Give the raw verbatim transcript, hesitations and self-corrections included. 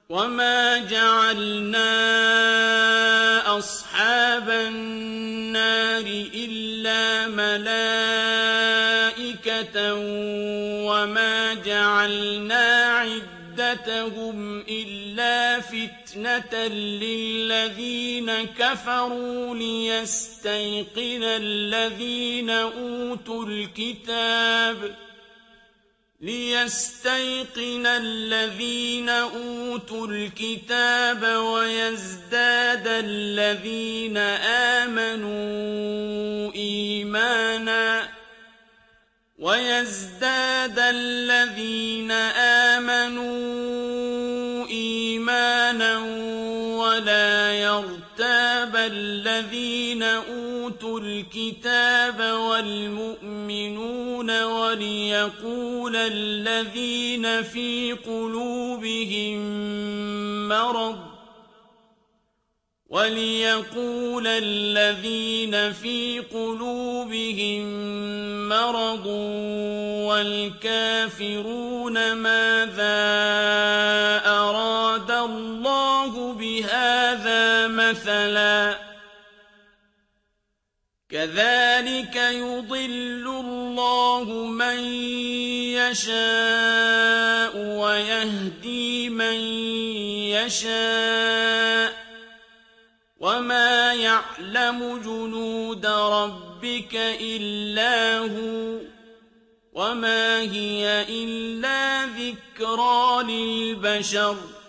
وما جعلنا أصحاب النار إلا ملائكة وما جعلنا عدتهم إلا فتنة للذين كفروا ليستيقن الذين أوتوا الكتاب ليستيقن الذين أوتوا الكتاب ويزداد الذين آمنوا إيمانا ويزداد الذين آمنوا إيمانا ولا يرتاب الذين أوتوا الكتاب والمؤمنون وليقول الذين في قلوبهم مرض وليقول الذين في قلوبهم مرض والكافرون ماذا أراد الله بهذا مثلا كذلك يضل الله من يشاء ويهدي من يشاء وما يعلم جنود ربك إلا هو وما هي إلا ذكرى للبشر